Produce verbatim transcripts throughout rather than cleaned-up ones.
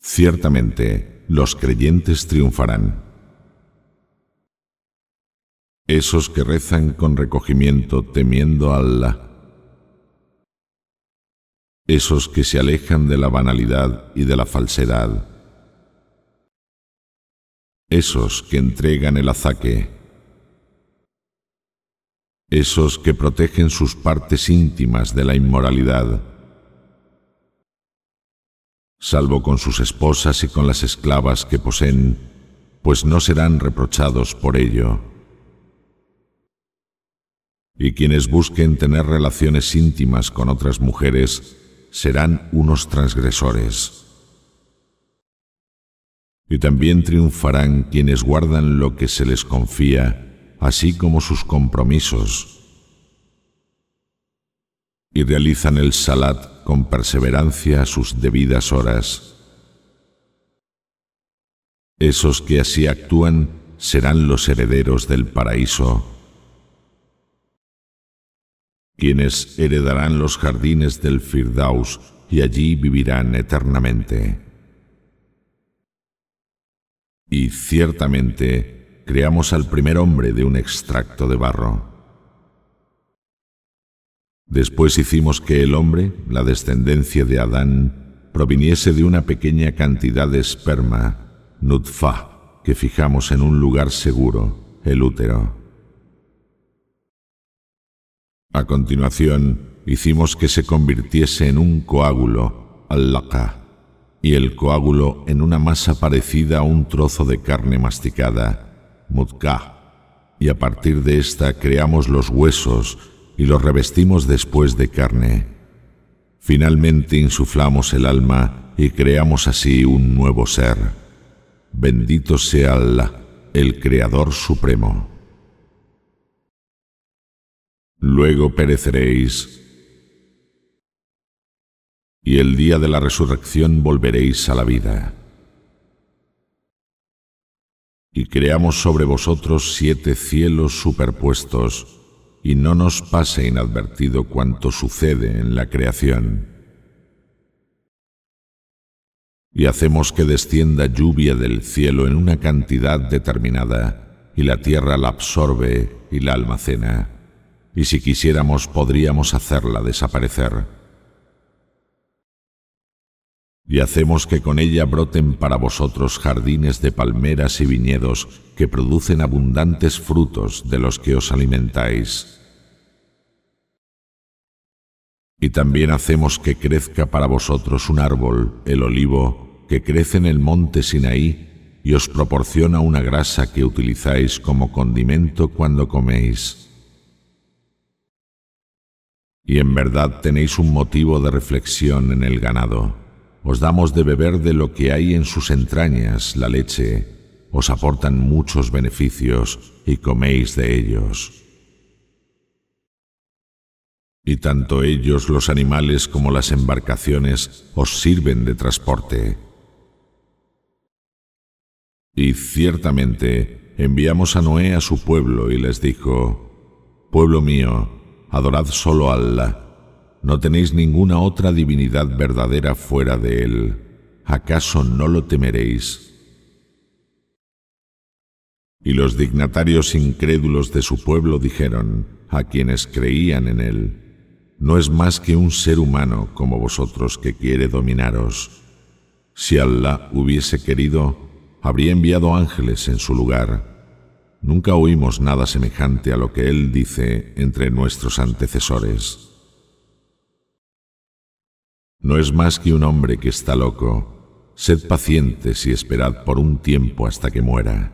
Ciertamente, los creyentes triunfarán. Esos que rezan con recogimiento temiendo a Allah. Esos que se alejan de la banalidad y de la falsedad. Esos que entregan el azaque. Esos que protegen sus partes íntimas de la inmoralidad, salvo con sus esposas y con las esclavas que poseen, pues no serán reprochados por ello. Y quienes busquen tener relaciones íntimas con otras mujeres serán unos transgresores. Y también triunfarán quienes guardan lo que se les confía, así como sus compromisos, y realizan el salat con perseverancia a sus debidas horas. Esos que así actúan serán los herederos del paraíso, quienes heredarán los jardines del Firdaus y allí vivirán eternamente. Y ciertamente creamos al primer hombre de un extracto de barro. Después hicimos que el hombre, la descendencia de Adán, proviniese de una pequeña cantidad de esperma, nutfa, que fijamos en un lugar seguro, el útero. A continuación, hicimos que se convirtiese en un coágulo, al-laqa, y el coágulo en una masa parecida a un trozo de carne masticada, mudghah, y a partir de esta creamos los huesos y los revestimos después de carne. Finalmente insuflamos el alma y creamos así un nuevo ser. Bendito sea Allah, el Creador Supremo. Luego pereceréis, y el día de la resurrección volveréis a la vida. Y creamos sobre vosotros siete cielos superpuestos, y no nos pase inadvertido cuanto sucede en la creación. Y hacemos que descienda lluvia del cielo en una cantidad determinada, y la tierra la absorbe y la almacena. Y si quisiéramos podríamos hacerla desaparecer. Y hacemos que con ella broten para vosotros jardines de palmeras y viñedos que producen abundantes frutos de los que os alimentáis. Y también hacemos que crezca para vosotros un árbol, el olivo, que crece en el monte Sinaí y os proporciona una grasa que utilizáis como condimento cuando coméis. Y en verdad tenéis un motivo de reflexión en el ganado. Os damos de beber de lo que hay en sus entrañas, la leche. Os aportan muchos beneficios y coméis de ellos. Y tanto ellos, los animales, como las embarcaciones, os sirven de transporte. Y ciertamente enviamos a Noé a su pueblo y les dijo: Pueblo mío, adorad solo a Allah. No tenéis ninguna otra divinidad verdadera fuera de Él. ¿Acaso no lo temeréis? Y los dignatarios incrédulos de su pueblo dijeron a quienes creían en Él: no es más que un ser humano como vosotros que quiere dominaros. Si Allah hubiese querido, habría enviado ángeles en su lugar. Nunca oímos nada semejante a lo que Él dice entre nuestros antecesores. No es más que un hombre que está loco. Sed pacientes y esperad por un tiempo hasta que muera.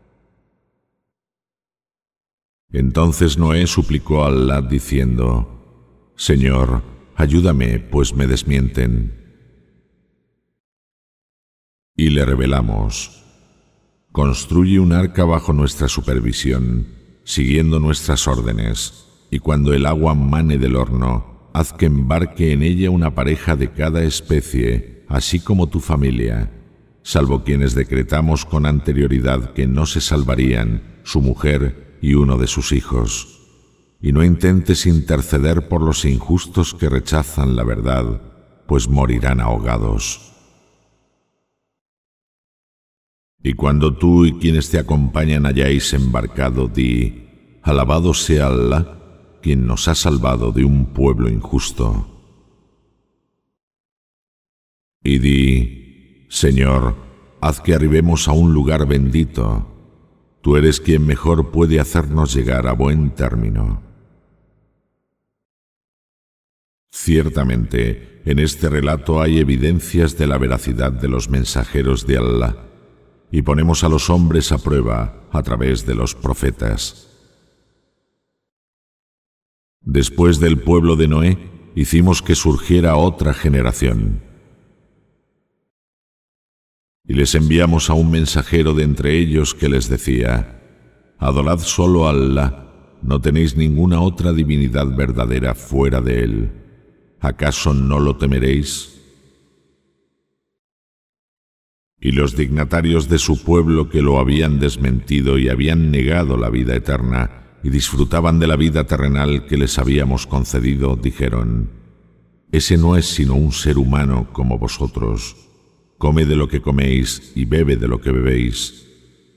Entonces Noé suplicó a Allah diciendo: Señor, ayúdame, pues me desmienten. Y le revelamos: construye un arca bajo nuestra supervisión, siguiendo nuestras órdenes, y cuando el agua mane del horno, haz que embarque en ella una pareja de cada especie, así como tu familia, salvo quienes decretamos con anterioridad que no se salvarían, su mujer y uno de sus hijos. Y no intentes interceder por los injustos que rechazan la verdad, pues morirán ahogados. Y cuando tú y quienes te acompañan hayáis embarcado, di: alabado sea Allah, quien nos ha salvado de un pueblo injusto. Y di: Señor, haz que arribemos a un lugar bendito. Tú eres quien mejor puede hacernos llegar a buen término. Ciertamente, en este relato hay evidencias de la veracidad de los mensajeros de Allah, y ponemos a los hombres a prueba a través de los profetas. Después del pueblo de Noé, hicimos que surgiera otra generación. Y les enviamos a un mensajero de entre ellos que les decía: adorad solo a Allah, no tenéis ninguna otra divinidad verdadera fuera de él. ¿Acaso no lo temeréis? Y los dignatarios de su pueblo que lo habían desmentido y habían negado la vida eterna y disfrutaban de la vida terrenal que les habíamos concedido, dijeron: ese no es sino un ser humano como vosotros. Come de lo que coméis y bebe de lo que bebéis.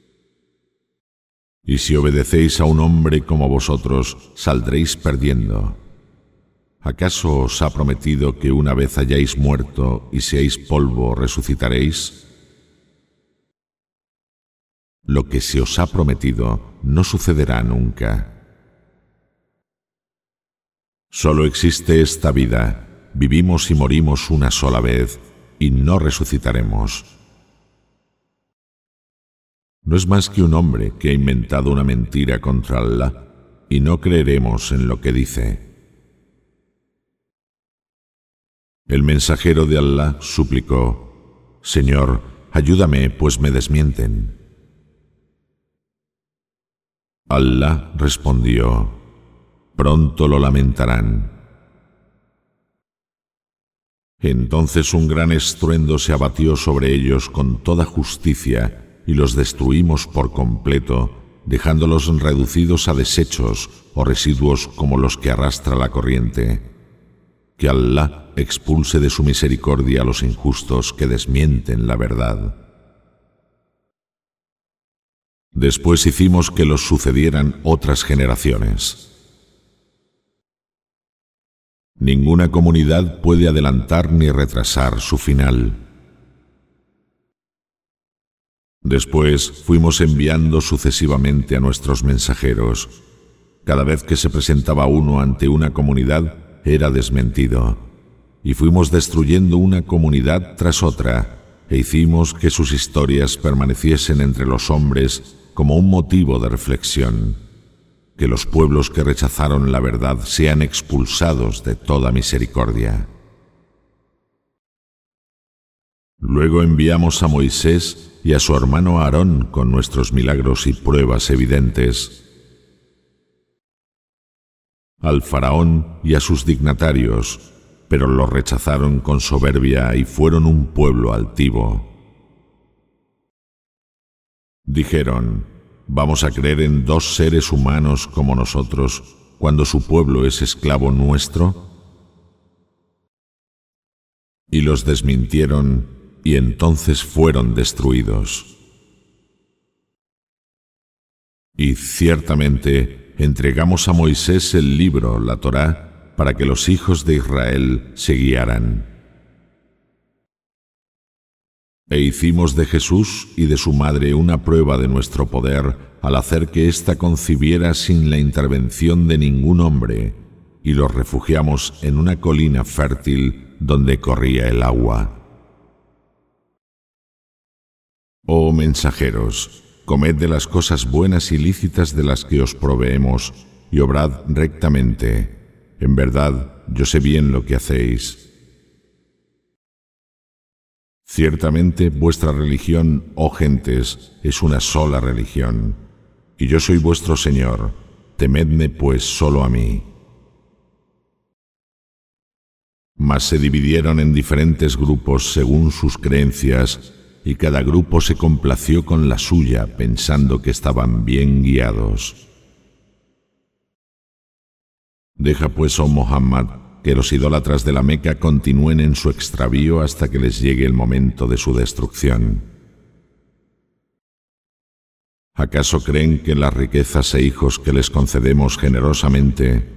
Y si obedecéis a un hombre como vosotros, saldréis perdiendo. ¿Acaso os ha prometido que una vez hayáis muerto y seáis polvo, resucitaréis? Lo que se os ha prometido no sucederá nunca. Solo existe esta vida, vivimos y morimos una sola vez, y no resucitaremos. No es más que un hombre que ha inventado una mentira contra Allah, y no creeremos en lo que dice. El mensajero de Allah suplicó: Señor, ayúdame, pues me desmienten. Allah respondió: pronto lo lamentarán. Entonces un gran estruendo se abatió sobre ellos con toda justicia y los destruimos por completo, dejándolos reducidos a desechos o residuos como los que arrastra la corriente. Que Allah expulse de su misericordia a los injustos que desmienten la verdad. Después hicimos que los sucedieran otras generaciones. Ninguna comunidad puede adelantar ni retrasar su final. Después fuimos enviando sucesivamente a nuestros mensajeros. Cada vez que se presentaba uno ante una comunidad, era desmentido. Y fuimos destruyendo una comunidad tras otra, e hicimos que sus historias permaneciesen entre los hombres como un motivo de reflexión. Que los pueblos que rechazaron la verdad sean expulsados de toda misericordia. Luego enviamos a Moisés y a su hermano Aarón con nuestros milagros y pruebas evidentes. Al faraón y a sus dignatarios, pero los rechazaron con soberbia y fueron un pueblo altivo. Dijeron: ¿vamos a creer en dos seres humanos como nosotros cuando su pueblo es esclavo nuestro? Y los desmintieron, y entonces fueron destruidos. Y ciertamente entregamos a Moisés el libro, la Torá, para que los hijos de Israel se guiaran. E hicimos de Jesús y de su madre una prueba de nuestro poder al hacer que ésta concibiera sin la intervención de ningún hombre, y los refugiamos en una colina fértil donde corría el agua. Oh mensajeros, comed de las cosas buenas y lícitas de las que os proveemos, y obrad rectamente. En verdad, yo sé bien lo que hacéis. Ciertamente vuestra religión, oh gentes, es una sola religión, y yo soy vuestro Señor, temedme pues solo a mí. Mas se dividieron en diferentes grupos según sus creencias, y cada grupo se complació con la suya, pensando que estaban bien guiados. Deja pues, oh Muhammad, que los idólatras de la Meca continúen en su extravío hasta que les llegue el momento de su destrucción. ¿Acaso creen que las riquezas e hijos que les concedemos generosamente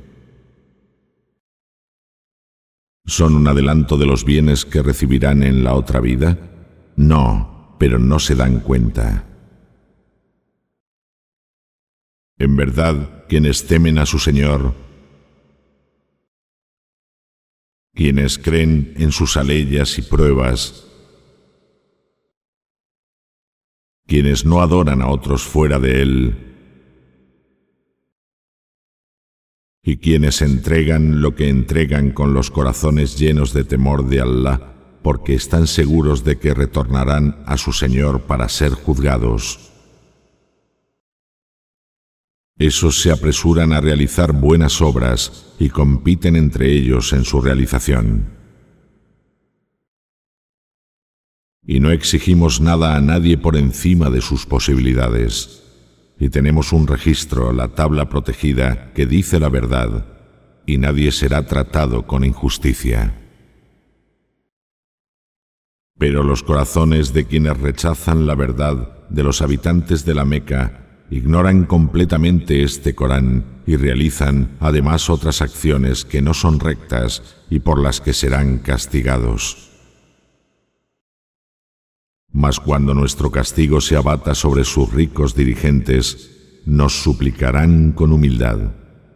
son un adelanto de los bienes que recibirán en la otra vida? No, pero no se dan cuenta. En verdad, quienes temen a su Señor, quienes creen en sus aleyas y pruebas, quienes no adoran a otros fuera de Él, y quienes entregan lo que entregan con los corazones llenos de temor de Allah, porque están seguros de que retornarán a su Señor para ser juzgados. Esos se apresuran a realizar buenas obras y compiten entre ellos en su realización. Y no exigimos nada a nadie por encima de sus posibilidades. Y tenemos un registro, la tabla protegida, que dice la verdad, y nadie será tratado con injusticia. Pero los corazones de quienes rechazan la verdad, de los habitantes de la Meca, ignoran completamente este Corán y realizan además otras acciones que no son rectas y por las que serán castigados. Mas cuando nuestro castigo se abata sobre sus ricos dirigentes, nos suplicarán con humildad.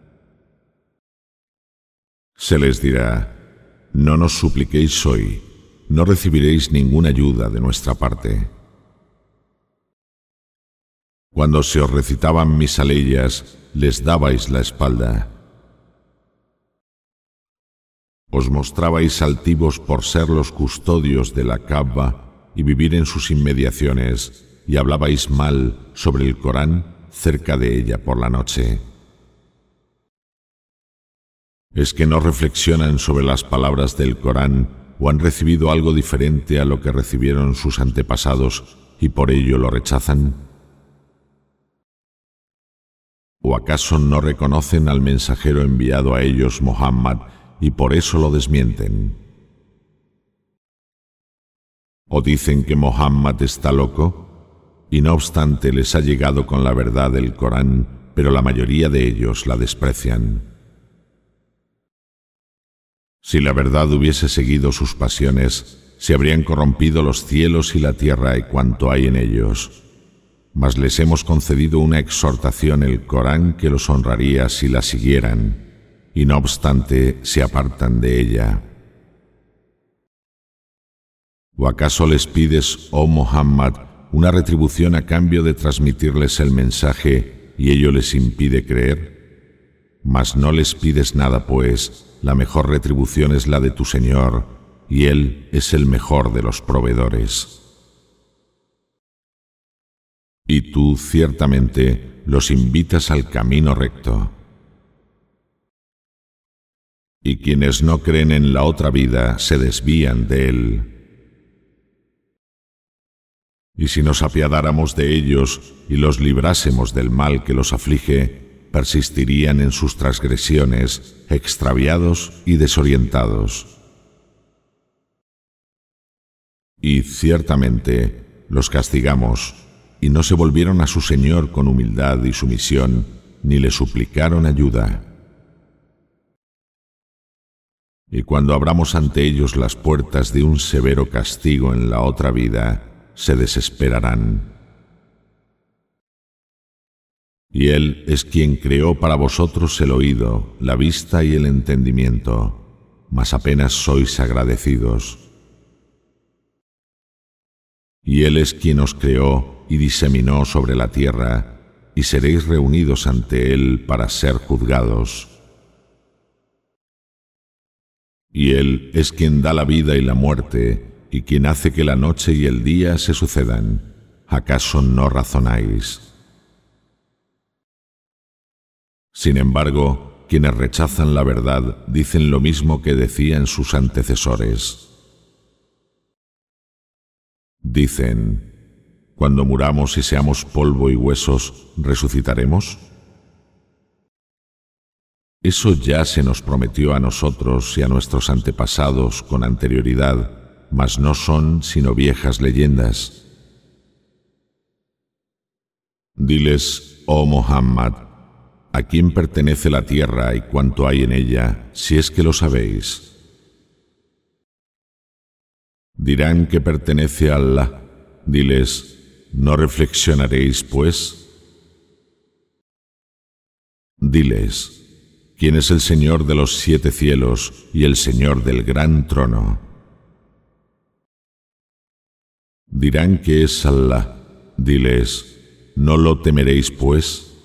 Se les dirá: no nos supliquéis hoy, no recibiréis ninguna ayuda de nuestra parte. Cuando se os recitaban mis aleyas, les dabais la espalda. Os mostrabais altivos por ser los custodios de la Kaaba y vivir en sus inmediaciones, y hablabais mal sobre el Corán cerca de ella por la noche. ¿Es que no reflexionan sobre las palabras del Corán o han recibido algo diferente a lo que recibieron sus antepasados y por ello lo rechazan? ¿O acaso no reconocen al mensajero enviado a ellos, Muhammad, y por eso lo desmienten? ¿O dicen que Muhammad está loco? Y no obstante les ha llegado con la verdad del Corán, pero la mayoría de ellos la desprecian. Si la verdad hubiese seguido sus pasiones, se habrían corrompido los cielos y la tierra y cuanto hay en ellos. Mas les hemos concedido una exhortación, el Corán, que los honraría si la siguieran, y no obstante se apartan de ella. ¿O acaso les pides, oh Muhammad, una retribución a cambio de transmitirles el mensaje y ello les impide creer? Mas no les pides nada, pues la mejor retribución es la de tu Señor, y Él es el mejor de los proveedores. Y tú, ciertamente, los invitas al camino recto. Y quienes no creen en la otra vida se desvían de él. Y si nos apiadáramos de ellos y los librásemos del mal que los aflige, persistirían en sus transgresiones, extraviados y desorientados. Y ciertamente los castigamos, y no se volvieron a su Señor con humildad y sumisión, ni le suplicaron ayuda. Y cuando abramos ante ellos las puertas de un severo castigo en la otra vida, se desesperarán. Y Él es quien creó para vosotros el oído, la vista y el entendimiento, mas apenas sois agradecidos. Y Él es quien os creó y diseminó sobre la tierra, y seréis reunidos ante Él para ser juzgados. Y Él es quien da la vida y la muerte, y quien hace que la noche y el día se sucedan. ¿Acaso no razonáis? Sin embargo, quienes rechazan la verdad dicen lo mismo que decían sus antecesores. Dicen: cuando muramos y seamos polvo y huesos, ¿resucitaremos? Eso ya se nos prometió a nosotros y a nuestros antepasados con anterioridad, mas no son sino viejas leyendas. Diles, oh Muhammad, ¿a quién pertenece la tierra y cuánto hay en ella, si es que lo sabéis? Dirán que pertenece a Allah. Diles, ¿no reflexionaréis, pues? Diles, ¿quién es el Señor de los siete cielos y el Señor del gran trono? Dirán que es Allah. Diles, ¿no lo temeréis, pues?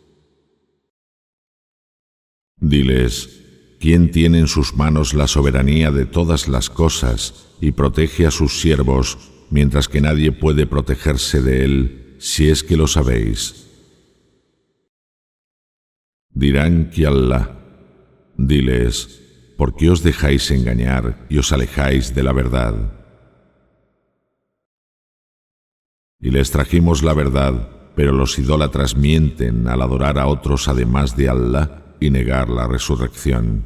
Diles, ¿quién tiene en sus manos la soberanía de todas las cosas y protege a sus siervos, mientras que nadie puede protegerse de él, si es que lo sabéis? Dirán que Allah. Diles, ¿por qué os dejáis engañar y os alejáis de la verdad? Y les trajimos la verdad, pero los idólatras mienten al adorar a otros además de Allah y negar la resurrección.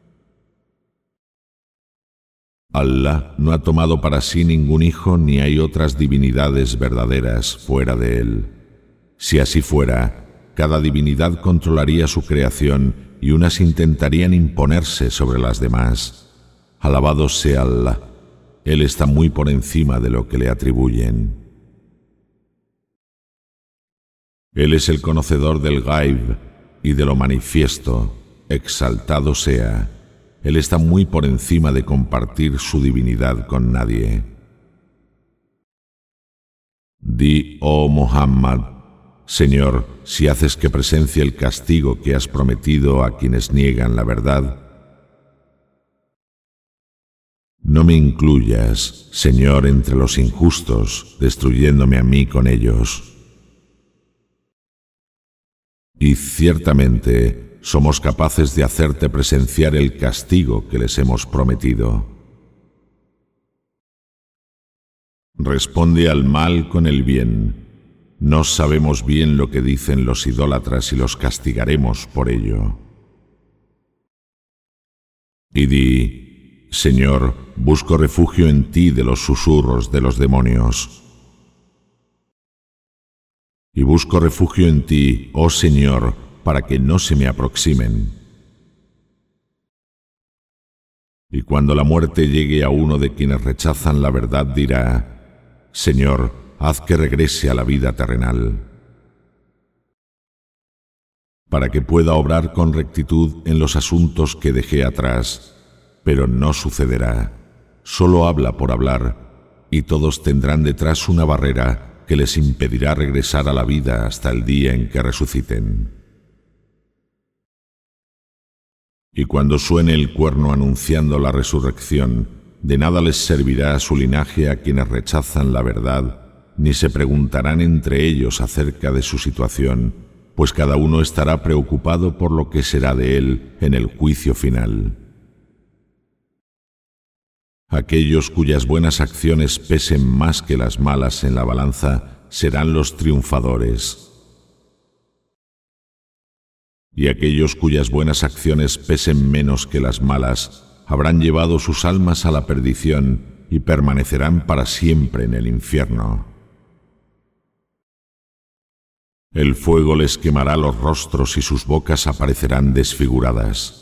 Allah no ha tomado para sí ningún hijo ni hay otras divinidades verdaderas fuera de él. Si así fuera, cada divinidad controlaría su creación y unas intentarían imponerse sobre las demás. Alabado sea Allah, Él está muy por encima de lo que le atribuyen. Él es el conocedor del Ghaib y de lo manifiesto, exaltado sea. Él está muy por encima de compartir su divinidad con nadie. Di, oh Muhammad, Señor, si haces que presencie el castigo que has prometido a quienes niegan la verdad, no me incluyas, Señor, entre los injustos, destruyéndome a mí con ellos. Y ciertamente somos capaces de hacerte presenciar el castigo que les hemos prometido. Responde al mal con el bien. No sabemos bien lo que dicen los idólatras y los castigaremos por ello. Y di, Señor, busco refugio en ti de los susurros de los demonios. Y busco refugio en ti, oh Señor, para que no se me aproximen. Y cuando la muerte llegue a uno de quienes rechazan la verdad, dirá, Señor, haz que regrese a la vida terrenal, para que pueda obrar con rectitud en los asuntos que dejé atrás, pero no sucederá. Solo habla por hablar, y todos tendrán detrás una barrera que les impedirá regresar a la vida hasta el día en que resuciten. Y cuando suene el cuerno anunciando la resurrección, de nada les servirá a su linaje a quienes rechazan la verdad, ni se preguntarán entre ellos acerca de su situación, pues cada uno estará preocupado por lo que será de él en el juicio final. Aquellos cuyas buenas acciones pesen más que las malas en la balanza serán los triunfadores. Y aquellos cuyas buenas acciones pesen menos que las malas habrán llevado sus almas a la perdición y permanecerán para siempre en el infierno. El fuego les quemará los rostros y sus bocas aparecerán desfiguradas.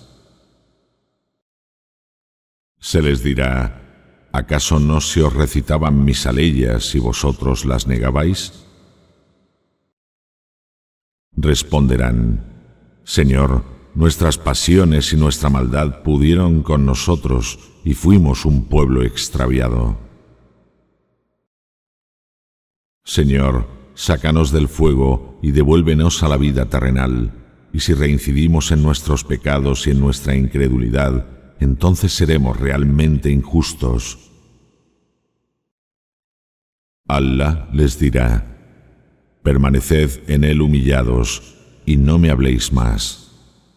Se les dirá, ¿acaso no se os recitaban mis aleyas y vosotros las negabais? Responderán, Señor, nuestras pasiones y nuestra maldad pudieron con nosotros y fuimos un pueblo extraviado. Señor, sácanos del fuego y devuélvenos a la vida terrenal, y si reincidimos en nuestros pecados y en nuestra incredulidad, entonces seremos realmente injustos. Allah les dirá, permaneced en él humillados y no me habléis más.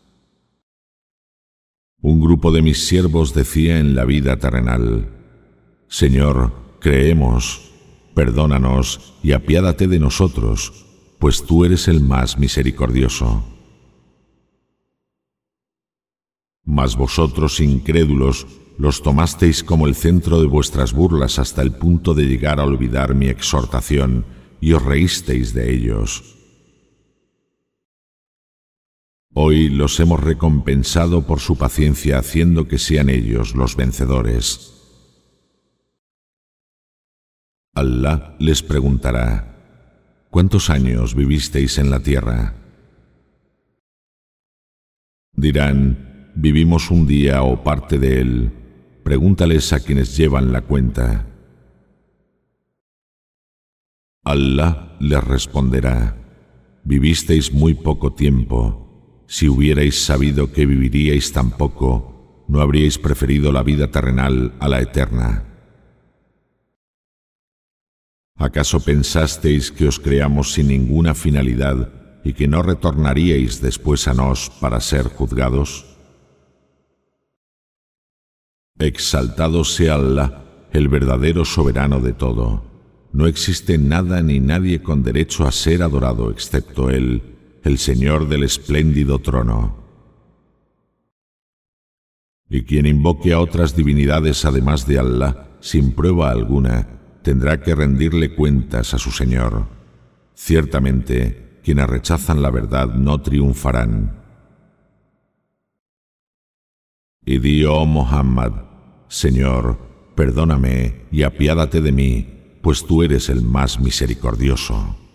Un grupo de mis siervos decía en la vida terrenal, Señor, creemos, perdónanos y apiádate de nosotros, pues tú eres el más misericordioso. Mas vosotros, incrédulos, los tomasteis como el centro de vuestras burlas hasta el punto de llegar a olvidar mi exhortación y os reísteis de ellos. Hoy los hemos recompensado por su paciencia haciendo que sean ellos los vencedores. Allah les preguntará: ¿cuántos años vivisteis en la tierra? Dirán: vivimos un día o parte de él. Pregúntales a quienes llevan la cuenta. Allah les responderá: vivisteis muy poco tiempo. Si hubierais sabido que viviríais tan poco, no habríais preferido la vida terrenal a la eterna. ¿Acaso pensasteis que os creamos sin ninguna finalidad y que no retornaríais después a nos para ser juzgados? Exaltado sea Allah, el verdadero soberano de todo. No existe nada ni nadie con derecho a ser adorado excepto Él, el Señor del espléndido trono. Y quien invoque a otras divinidades además de Allah, sin prueba alguna, tendrá que rendirle cuentas a su Señor. Ciertamente, quienes rechazan la verdad no triunfarán. Y di, oh Muhammad: Señor, perdóname y apiádate de mí, pues tú eres el más misericordioso.